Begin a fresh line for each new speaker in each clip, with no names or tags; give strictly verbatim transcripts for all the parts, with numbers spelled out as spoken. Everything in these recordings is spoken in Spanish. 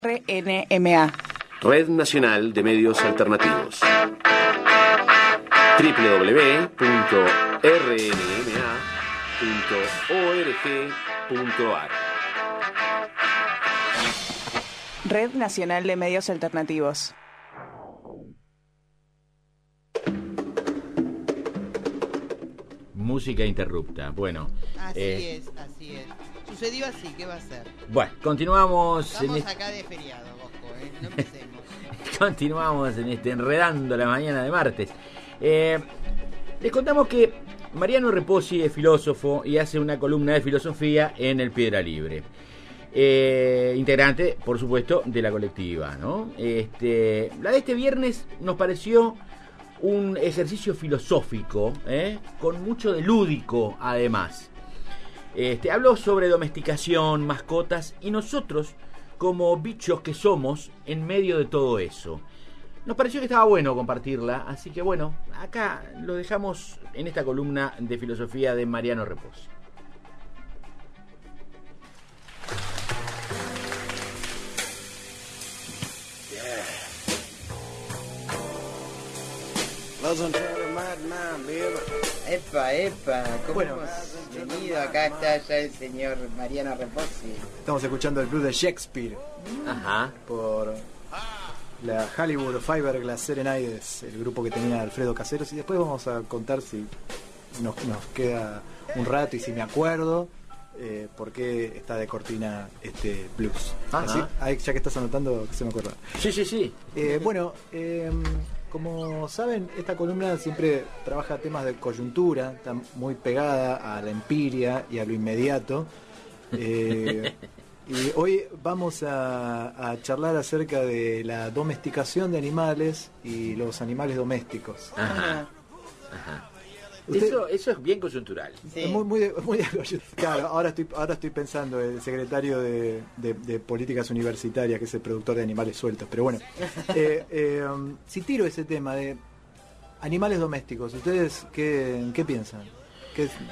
R N M A.
Red Nacional de Medios Alternativos. doble u doble u doble u punto r n m a punto org punto a r.
Red Nacional de Medios Alternativos.
Música interrupta. Bueno.
Así
eh,
es, así es. Sucedió así, ¿qué va a ser?
Bueno, continuamos.
Estamos
en
acá de feriado, Bosco, ¿eh? No empecemos.
este, continuamos en este Enredando la Mañana de martes. Eh, les contamos que Mariano Reposi es filósofo y hace una columna de filosofía en el Piedra Libre. Eh, integrante, por supuesto, de la colectiva, ¿no? Este, la de este viernes nos pareció un ejercicio filosófico, ¿eh? Con mucho de lúdico, además. Este, habló sobre domesticación, mascotas y nosotros, como bichos que somos, en medio de todo eso. Nos pareció que estaba bueno compartirla, así que bueno, acá lo dejamos en esta columna de filosofía de Mariano Reposi.
Epa, epa, ¿cómo
Bueno.
hemos venido? Acá está ya el señor Mariano Reposi.
Estamos escuchando el blues de Shakespeare
Ajá.
por la Hollywood Fiberglass Serenades, el grupo que tenía Alfredo Caseros, y después vamos a contar si nos, nos queda un rato y si me acuerdo eh, por qué está de cortina este blues.
Ajá.
Así, ahí, ya que estás anotando, que se me acuerda.
Sí, sí, sí.
Eh, bueno, eh, como saben, esta columna siempre trabaja temas de coyuntura, está muy pegada a la empiria y a lo inmediato. Eh, y hoy vamos a, a charlar acerca de la domesticación de animales y los animales domésticos.
Ajá. Ajá.
Usted-
Eso, eso es bien coyuntural.
Sí.
Es muy, muy, de- muy de coyuntura. Claro, ahora estoy, ahora estoy pensando el secretario de, de- de Políticas Universitarias, que es el productor de animales sueltos. Pero bueno, eh, eh, um, si tiro ese tema de animales domésticos, ¿ustedes qué, qué piensan? ¿Qué es?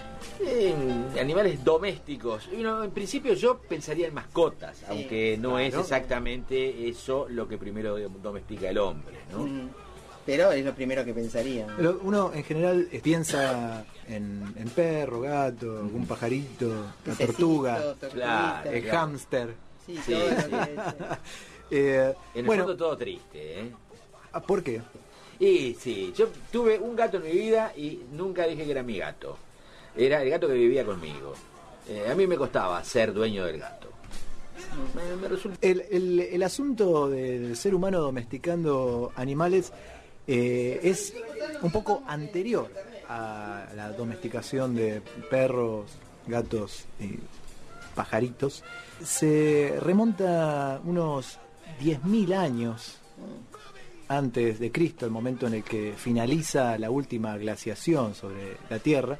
En animales domésticos. Y no, en principio yo pensaría en mascotas,
Sí,
aunque no es
claro.
exactamente eso lo que primero domestica el hombre, ¿no?
Mm, Pero es lo primero que pensaría.
Pero uno en general eh, piensa en, en perro, gato, algún pajarito, una
Pececito,
tortuga,
tortuguita.
Claro.
el hámster.
Sí,
Sí,
todo
sí.
lo que es.
Eh,
En el
bueno,
fondo todo triste, ¿eh?
ah, ¿por qué?
Y sí, yo tuve un gato en mi vida y nunca dije que era mi gato. Era el gato que vivía conmigo. Eh, a mí me costaba ser dueño del gato. Me, me resulta...
El, el- el asunto del ser humano domesticando animales eh, es un poco anterior a la domesticación de perros, gatos y pajaritos. Se remonta unos diez mil años antes de Cristo, el momento en el que finaliza la última glaciación sobre la Tierra.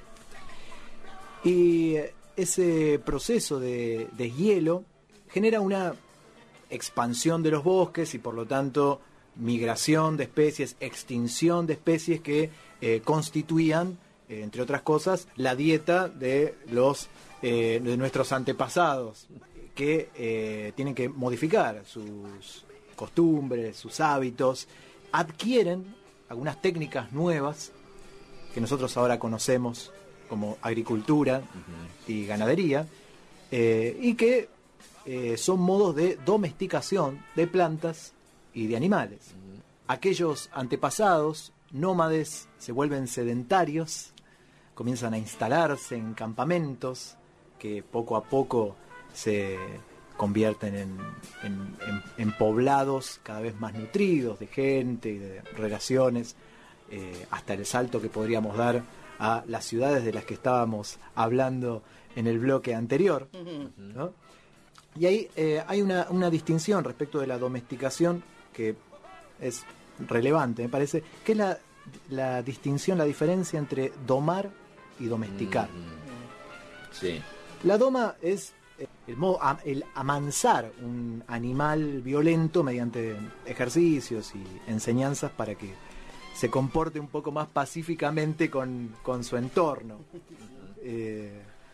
Y ese proceso de deshielo genera una expansión de los bosques y por lo tanto migración de especies, extinción de especies que eh, constituían, eh, entre otras cosas, la dieta de los eh, de nuestros antepasados, que eh, tienen que modificar sus costumbres, sus hábitos, adquieren algunas técnicas nuevas que nosotros ahora conocemos como agricultura y ganadería, eh, y que eh, son modos de domesticación de plantas y de animales. Aquellos antepasados nómades se vuelven sedentarios, comienzan a instalarse en campamentos que poco a poco se convierten en, en- en- en poblados cada vez más nutridos de gente y de relaciones, eh, hasta el salto que podríamos dar a las ciudades de las que estábamos hablando en el bloque anterior, ¿no? Y ahí eh, hay una, una distinción respecto de la domesticación que es relevante, me parece, que es la, la distinción, la diferencia entre domar y domesticar.
Sí.
La doma es eh, el, modo, a- el amansar un animal violento mediante ejercicios y enseñanzas para que se comporte un poco más pacíficamente con, con su entorno. Eh,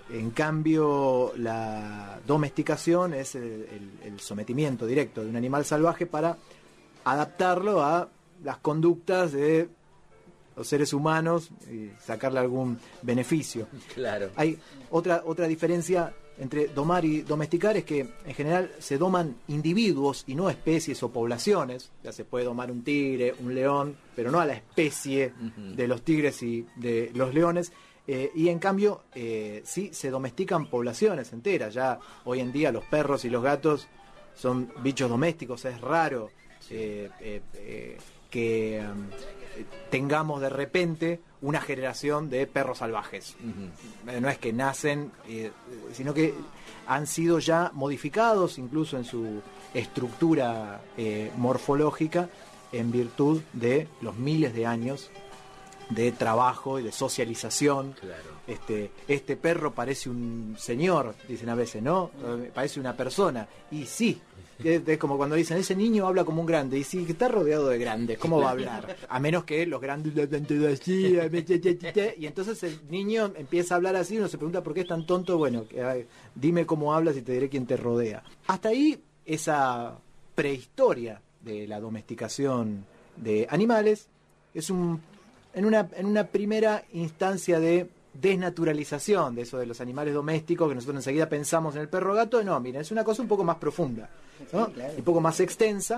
En cambio, la domesticación es el, el, el sometimiento directo de un animal salvaje para adaptarlo a las conductas de los seres humanos y sacarle algún beneficio.
Claro.
Hay otra, otra diferencia entre domar y domesticar, es que en general se doman individuos y no especies o poblaciones. Ya se puede domar un tigre, un león, pero no a la especie uh-huh. de los tigres y de los leones. Eh, y en cambio, eh, sí se domestican poblaciones enteras. Ya hoy en día los perros y los gatos son bichos domésticos. Es raro eh, eh, eh, que um, tengamos de repente una generación de perros salvajes. Uh-huh. No es que nacen, eh, sino que han sido ya modificados incluso en su estructura eh, morfológica en virtud de los miles de años de trabajo y de socialización.
Claro.
Este, este perro parece un señor, dicen a veces, ¿no? Parece una persona. Y sí, es, es como cuando dicen, ese niño habla como un grande. Y sí, está rodeado de grandes, ¿cómo va a hablar? A menos que los grandes lo hablan todo así. Y entonces el niño empieza a hablar así y uno se pregunta por qué es tan tonto. Bueno, eh, dime cómo hablas y te diré quién te rodea. Hasta ahí, esa prehistoria de la domesticación de animales es un en una, en una primera instancia de desnaturalización de eso de los animales domésticos, que nosotros enseguida pensamos en el perro gato. No, miren, es una cosa un poco más profunda, ¿no? Sí, claro. Un poco más extensa,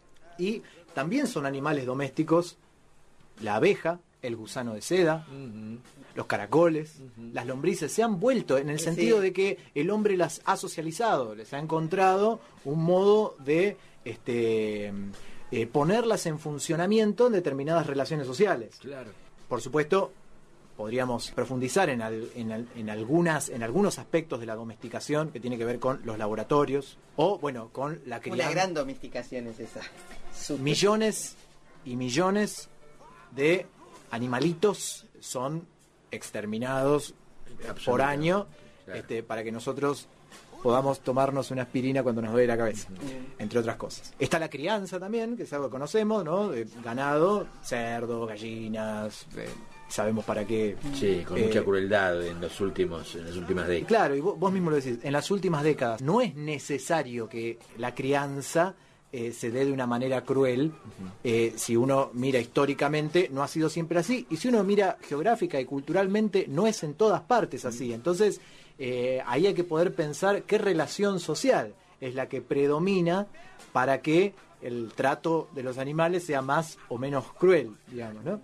y también son animales domésticos la abeja, el gusano de seda, uh-huh. los caracoles, uh-huh. las lombrices. Se han vuelto en el sentido sí. de que el hombre las ha socializado, les ha encontrado un modo de este Eh, ponerlas en funcionamiento en determinadas relaciones sociales.
Claro.
Por supuesto, podríamos profundizar en, al, en, al, en algunas en algunos aspectos de la domesticación que tiene que ver con los laboratorios o, bueno, con la crianza.
Una gran domesticación es esa. Super.
Millones y millones de animalitos son exterminados por año, claro. este, para que nosotros podamos tomarnos una aspirina cuando nos duele la cabeza, mm. entre otras cosas. Está la crianza también, que es algo que conocemos, ¿no? De ganado, cerdo, gallinas, eh, sabemos para qué.
Sí, con eh, mucha crueldad en los últimos, en las últimas décadas.
Claro, y vos, vos mismo lo decís, en las últimas décadas no es necesario que la crianza eh, se dé de una manera cruel. Uh-huh. eh, si uno mira históricamente, no ha sido siempre así, y si uno mira geográfica y culturalmente, no es en todas partes así. Uh-huh. Entonces, Eh, ahí hay que poder pensar qué relación social es la que predomina para que el trato de los animales sea más o menos cruel, digamos, ¿no?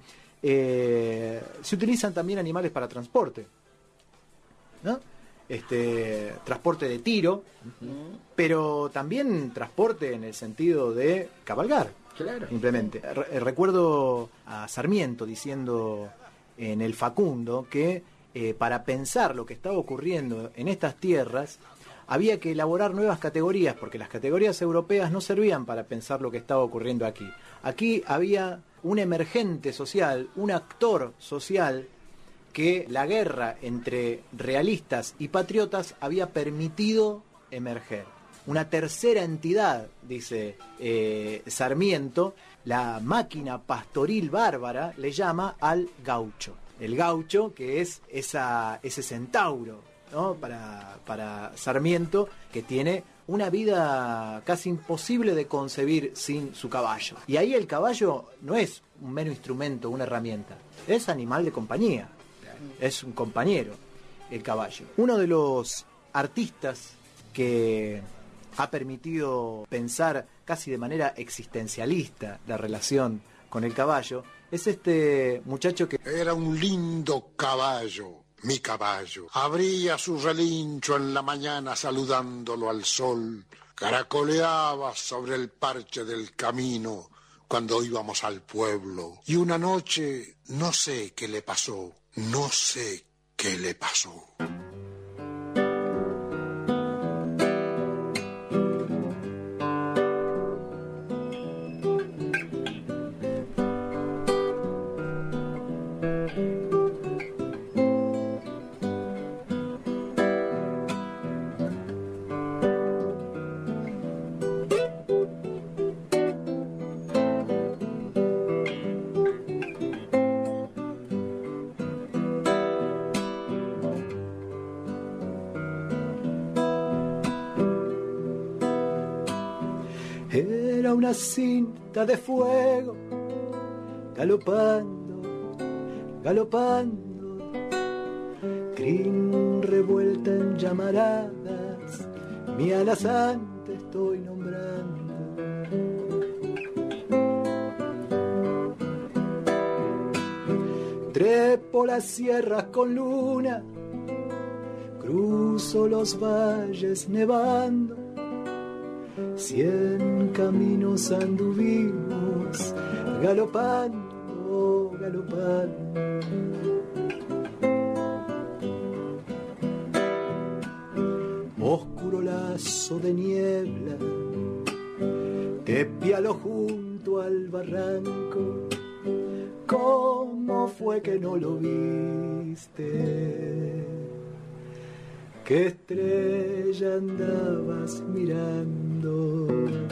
Eh, se utilizan también animales para transporte, ¿no? Este, transporte de tiro, uh-huh. pero también transporte en el sentido de cabalgar,
claro.
simplemente. Re- recuerdo a Sarmiento diciendo en El Facundo que Eh, para pensar lo que estaba ocurriendo en estas tierras, había que elaborar nuevas categorías, porque las categorías europeas no servían para pensar lo que estaba ocurriendo aquí. Aquí había un emergente social, un actor social, que la guerra entre realistas y patriotas había permitido emerger. Una tercera entidad, dice eh, Sarmiento, la máquina pastoril bárbara, le llama al gaucho. El gaucho, que es esa, ese centauro, ¿no? Para, para Sarmiento, que tiene una vida casi imposible de concebir sin su caballo. Y ahí el caballo no es un mero instrumento, una herramienta, es animal de compañía, es un compañero, el caballo. Uno de los artistas que ha permitido pensar casi de manera existencialista la relación con el caballo es este muchacho que...
Era un lindo caballo, mi caballo. Abría su relincho en la mañana saludándolo al sol. Caracoleaba sobre el parche del camino cuando íbamos al pueblo. Y una noche, no sé qué le pasó, no sé qué le pasó.
Era una cinta de fuego, galopando, galopando, crin revuelta en llamaradas, mi alazán te estoy nombrando. Trepo las sierras con luna, cruzo los valles nevando, cien caminos anduvimos, galopando, galopando. Oscuro lazo de niebla, te pialo junto al barranco. ¿Cómo fue que no lo viste? ¿Qué estrella andabas mirando?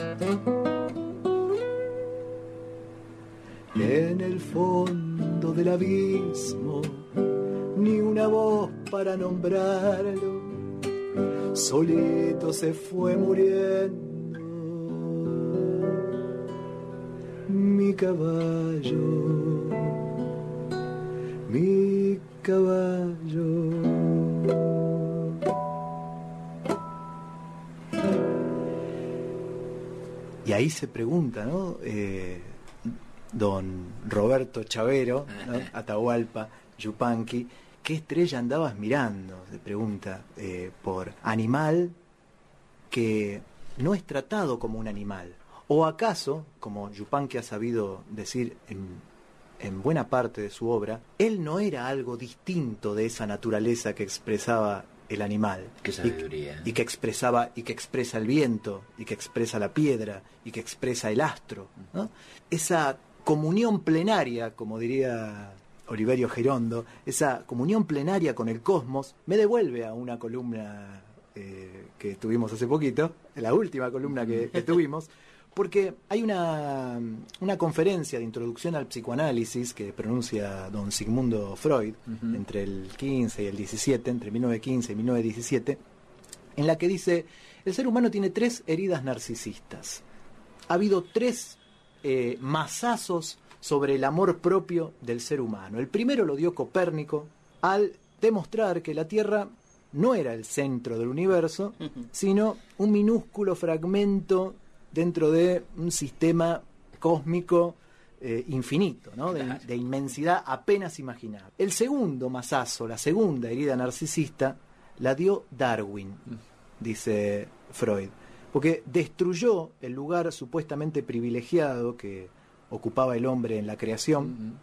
En el fondo del abismo, ni una voz para nombrarlo, solito se fue muriendo mi caballo, mi caballo. Y ahí se pregunta, ¿no? Eh, don Roberto Chavero, ¿no? Atahualpa Yupanqui, ¿qué estrella andabas mirando? Se pregunta, eh, por animal que no es tratado como un animal. ¿O acaso, como Yupanqui ha sabido decir en, en buena parte de su obra, él no era algo distinto de esa naturaleza que expresaba el animal?
Qué sabiduría.
Y, y que expresaba, y que expresa el viento, y que expresa la piedra, y que expresa el astro, ¿no? Esa comunión plenaria, como diría Oliverio Gerondo, esa comunión plenaria con el cosmos, me devuelve a una columna eh, que tuvimos hace poquito, la última columna que, que tuvimos, porque hay una, una conferencia de introducción al psicoanálisis que pronuncia don Sigmundo Freud, uh-huh, entre el quince y el diecisiete, entre mil novecientos quince y mil novecientos diecisiete, en la que dice: el ser humano tiene tres heridas narcisistas. Ha habido tres eh, mazazos sobre el amor propio del ser humano. El primero lo dio Copérnico al demostrar que la Tierra no era el centro del universo, uh-huh, sino un minúsculo fragmento dentro de un sistema cósmico eh, infinito, ¿no? De, de inmensidad apenas imaginable. El segundo mazazo, la segunda herida narcisista, la dio Darwin, dice Freud, porque destruyó el lugar supuestamente privilegiado que ocupaba el hombre en la creación, uh-huh,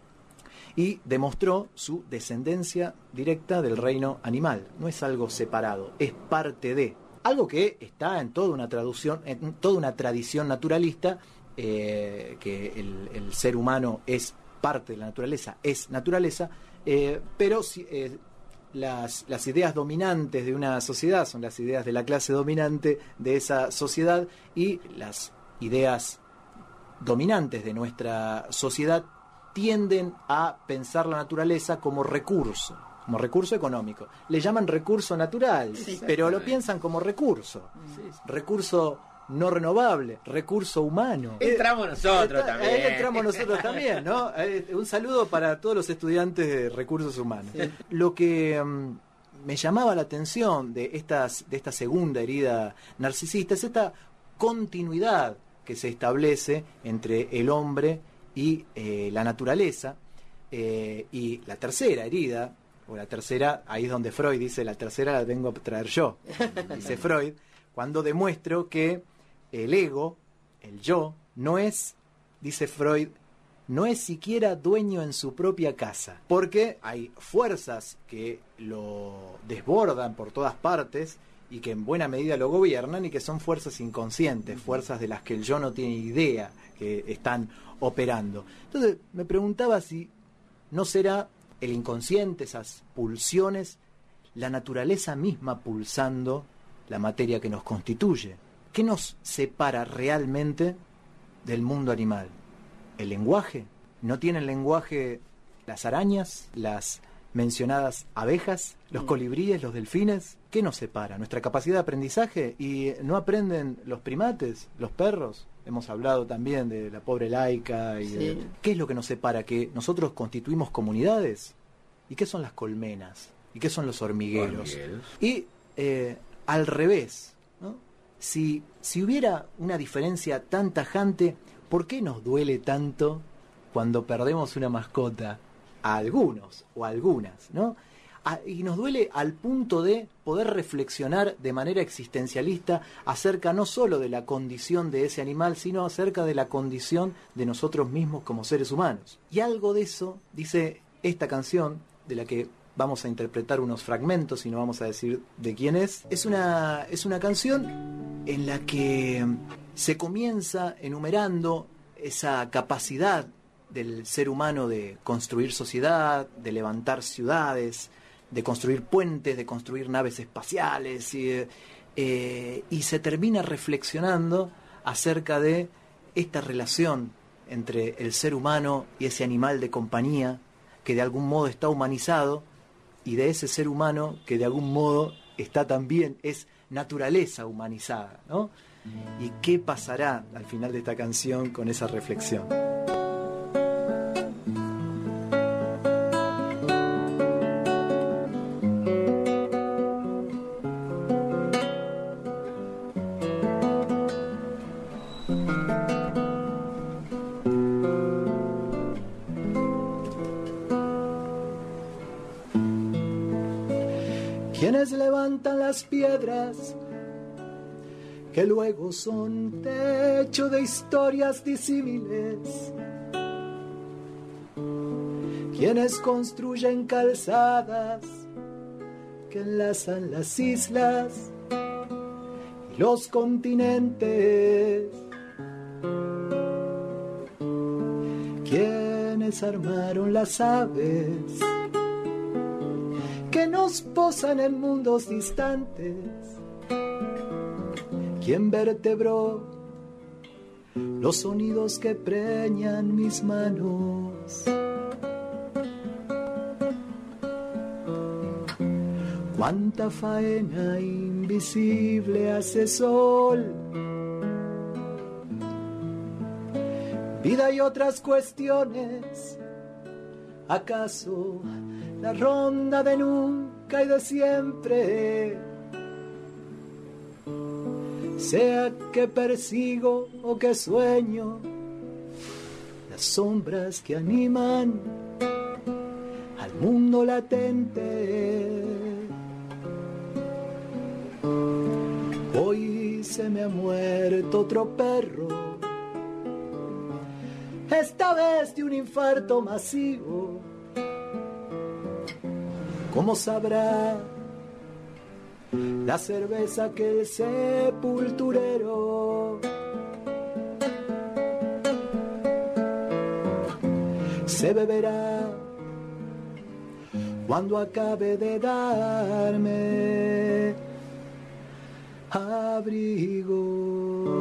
y demostró su descendencia directa del reino animal. No es algo separado, es parte de... Algo que está en toda una traducción, en toda una tradición naturalista, eh, que el, el ser humano es parte de la naturaleza, es naturaleza, eh, pero eh, las, las ideas dominantes de una sociedad son las ideas de la clase dominante de esa sociedad, y las ideas dominantes de nuestra sociedad tienden a pensar la naturaleza como recurso. Como recurso económico. Le llaman recurso natural, sí, pero lo piensan como recurso. Sí, sí. Recurso no renovable, recurso humano.
Entramos nosotros
eh,
también.
Ahí entramos nosotros también, ¿no? Eh, un saludo para todos los estudiantes de recursos humanos. Sí. Lo que um, me llamaba la atención de, estas, de esta segunda herida narcisista es esta continuidad que se establece entre el hombre y eh, la naturaleza. Eh, y la tercera herida, o la tercera, ahí es donde Freud dice, la tercera la tengo a traer yo, dice Freud, cuando demuestro que el ego, el yo, no es, dice Freud, no es siquiera dueño en su propia casa, porque hay fuerzas que lo desbordan por todas partes y que en buena medida lo gobiernan, y que son fuerzas inconscientes, fuerzas de las que el yo no tiene idea que están operando. Entonces me preguntaba si no será el inconsciente, esas pulsiones, la naturaleza misma pulsando la materia que nos constituye. ¿Qué nos separa realmente del mundo animal? ¿El lenguaje? ¿No tienen lenguaje las arañas, las mencionadas abejas, los colibríes, los delfines? ¿Qué nos separa? ¿Nuestra capacidad de aprendizaje? ¿Y no aprenden los primates, los perros, hemos hablado también de la pobre laica. Y
Sí.
de, ¿qué es lo que nos separa? Que nosotros constituimos comunidades. ¿Y qué son las colmenas? ¿Y qué son los hormigueros?
Hormigueros.
Y eh, al revés, ¿no? Si, si hubiera una diferencia tan tajante, ¿por qué nos duele tanto cuando perdemos una mascota? A algunos o a algunas, ¿no? A, y nos duele al punto de poder reflexionar de manera existencialista acerca no solo de la condición de ese animal, sino acerca de la condición de nosotros mismos como seres humanos. Y algo de eso dice esta canción, de la que vamos a interpretar unos fragmentos y no vamos a decir de quién es. Es una, es una canción en la que se comienza enumerando esa capacidad del ser humano de construir sociedad, de levantar ciudades, de construir puentes, de construir naves espaciales, y, eh, y se termina reflexionando acerca de esta relación entre el ser humano y ese animal de compañía que de algún modo está humanizado, y de ese ser humano que de algún modo está también, es naturaleza humanizada, ¿no? ¿Y qué pasará al final de esta canción con esa reflexión? Quienes levantan las piedras que luego son techo de historias disímiles, quienes construyen calzadas que enlazan las islas y los continentes, quienes armaron las aves que nos posan en mundos distantes, quien vertebró los sonidos que preñan mis manos. Cuánta faena invisible hace sol, vida y otras cuestiones. ¿Acaso la ronda de nunca y de siempre? Sea que persigo o que sueño, las sombras que animan al mundo latente. Hoy se me ha muerto otro perro, esta vez de un infarto masivo. ¿Cómo sabrá la cerveza que el sepulturero se beberá cuando acabe de darme abrigo?